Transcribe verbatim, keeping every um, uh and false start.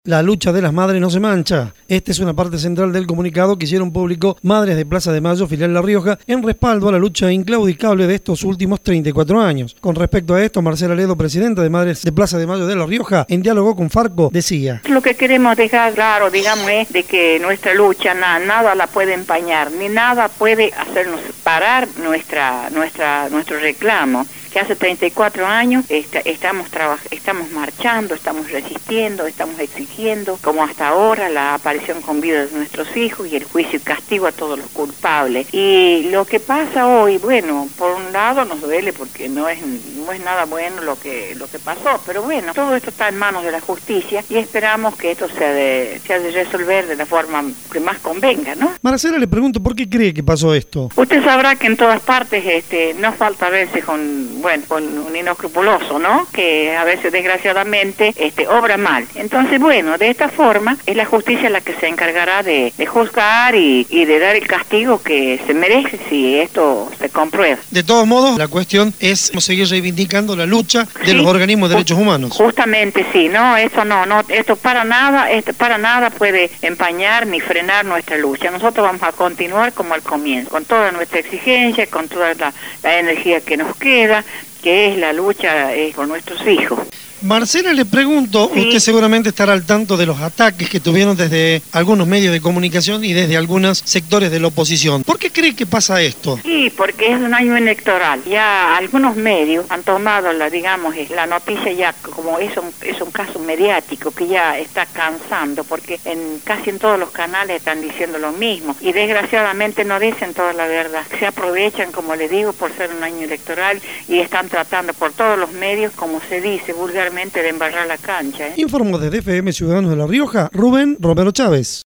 La lucha de las madres no se mancha. Esta es una parte central del comunicado que hicieron público Madres de Plaza de Mayo, filial La Rioja, en respaldo a la lucha inclaudicable de estos últimos treinta y cuatro años. Con respecto a esto, Marcela Ledo, presidenta de Madres de Plaza de Mayo de La Rioja, en diálogo con Farco, decía: Lo que queremos dejar claro, digamos, es de que nuestra lucha na, nada la puede empañar, ni nada puede hacernos parar nuestra, nuestra, nuestro reclamo. Que hace treinta y cuatro años est estamos, estamos marchando, estamos resistiendo, estamos exigiendo, como hasta ahora, la aparición con vida de nuestros hijos y el juicio y castigo a todos los culpables. Y lo que pasa hoy, bueno, por un lado nos duele porque no es, no es nada bueno lo que, lo que pasó, pero bueno, todo esto está en manos de la justicia y esperamos que esto se ha de, se ha de resolver de la forma que más convenga, ¿no? Marcela, le pregunto, ¿por qué cree que pasó esto? Usted sabrá que en todas partes este, no falta a veces con... bueno, con un inescrupuloso, ¿no? Que a veces, desgraciadamente, este, obra mal. Entonces, bueno, de esta forma, es la justicia la que se encargará de, de juzgar y, y de dar el castigo que se merece si esto se comprueba. De todos modos, la cuestión es seguir reivindicando la lucha de sí, los organismos de derechos humanos. Justamente, sí, no, eso no, no, esto para nada, esto para nada puede empañar ni frenar nuestra lucha. Nosotros vamos a continuar como al comienzo, con toda nuestra exigencia, con toda la, la energía que nos queda, que es la lucha eh, con nuestros hijos. Marcela, le pregunto, sí. Usted seguramente estará al tanto de los ataques que tuvieron desde algunos medios de comunicación y desde algunos sectores de la oposición. ¿Por qué cree que pasa esto? Sí, porque es un año electoral. Ya algunos medios han tomado, la digamos, la noticia ya como es un, es un caso mediático que ya está cansando, porque en casi en todos los canales están diciendo lo mismo y desgraciadamente no dicen toda la verdad. Se aprovechan, como les digo, por ser un año electoral y están tratando por todos los medios, como se dice vulgarmente, de embarrar la cancha. ¿eh? Informó desde F M Ciudadanos de La Rioja, Rubén Romero Chávez.